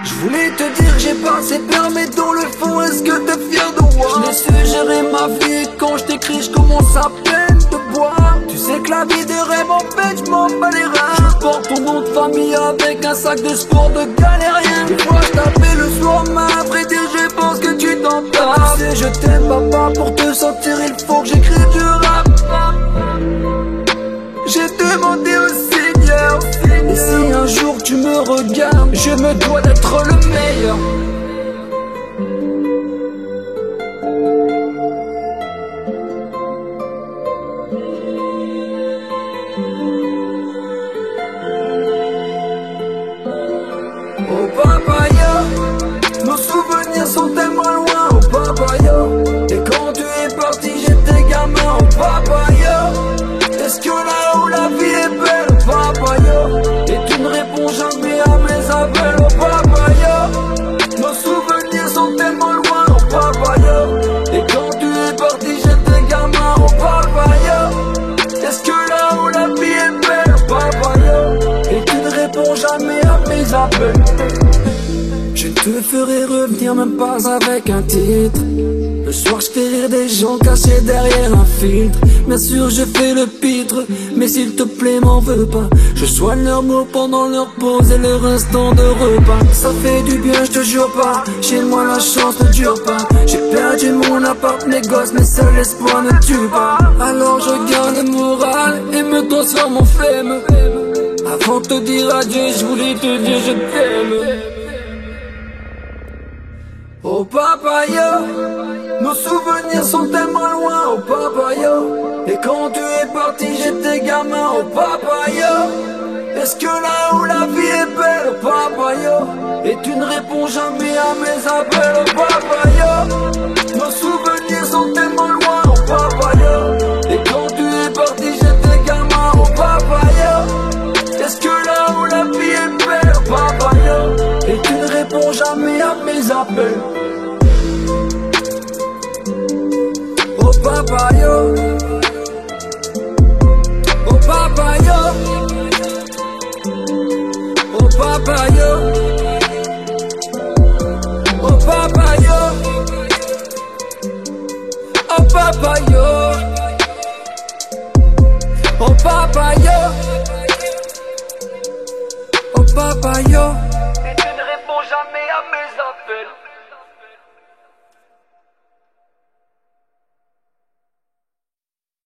Je voulais te dire que j'ai passé peur, mais dans le fond, est-ce que t'es fier de moi? Je l'ai su gérer ma vie et quand je t'écris, je commence à peine de boire. Tu sais que la vie de rêve, en fait, je m'en bats les reins. Je porte ton nom de famille avec un sac de sport de galérien. Des fois, je t'appelle le soir, mais à vrai dire, je pense que tu t'en passes. Tu sais, je t'aime, papa, pour te sentir, il faut que j'écrive du rap. J'ai demandé au Seigneur, et si un jour tu me regardes, je me dois d'être le meilleur. Oh papaya, nos souvenirs sont tellement loin. Oh papaya, et quand tu es parti j'étais gamin. Oh papaya, est-ce que là où la vie est belle? Oh papaya, et tu ne réponds jamais à mes appels. Oh papaya, nos souvenirs sont tellement loin. Oh papaya, et quand tu es parti j'étais gamin. Oh papaya, est-ce que là où la vie est belle? Oh papaya, et tu ne réponds jamais à mes appels. Je te ferai revenir même pas avec un titre. Le soir je fais rire des gens cachés derrière un filtre. Bien sûr je fais le pitre, mais s'il te plaît m'en veux pas. Je soigne leurs mots pendant leur pause et leur instant de repas. Ça fait du bien, je te jure pas. Chez moi la chance ne dure pas. J'ai perdu mon appart, mes gosses, mais seul espoir ne tue pas. Alors je garde le moral et me transforme en flemme. Avant de te dire adieu, je voulais te dire je t'aime. Oh papaya, nos souvenirs sont tellement loin. Oh papaya, et quand tu es parti j'étais gamin. Oh papaya, est-ce que là où la vie est belle? Oh papaya, et tu ne réponds jamais à mes appels. Oh papaya, nos souvenirs sont tellement loin. Oh papaya, et quand tu es parti j'étais gamin. Oh papaya, est-ce que là où la vie est belle? Oh papaya, et tu ne réponds jamais à mes appels. Oh papaya, oh papaya, oh papaya, oh papaya, oh papaya, oh papaya, oh papaya. Et tu ne réponds jamais à mes appels.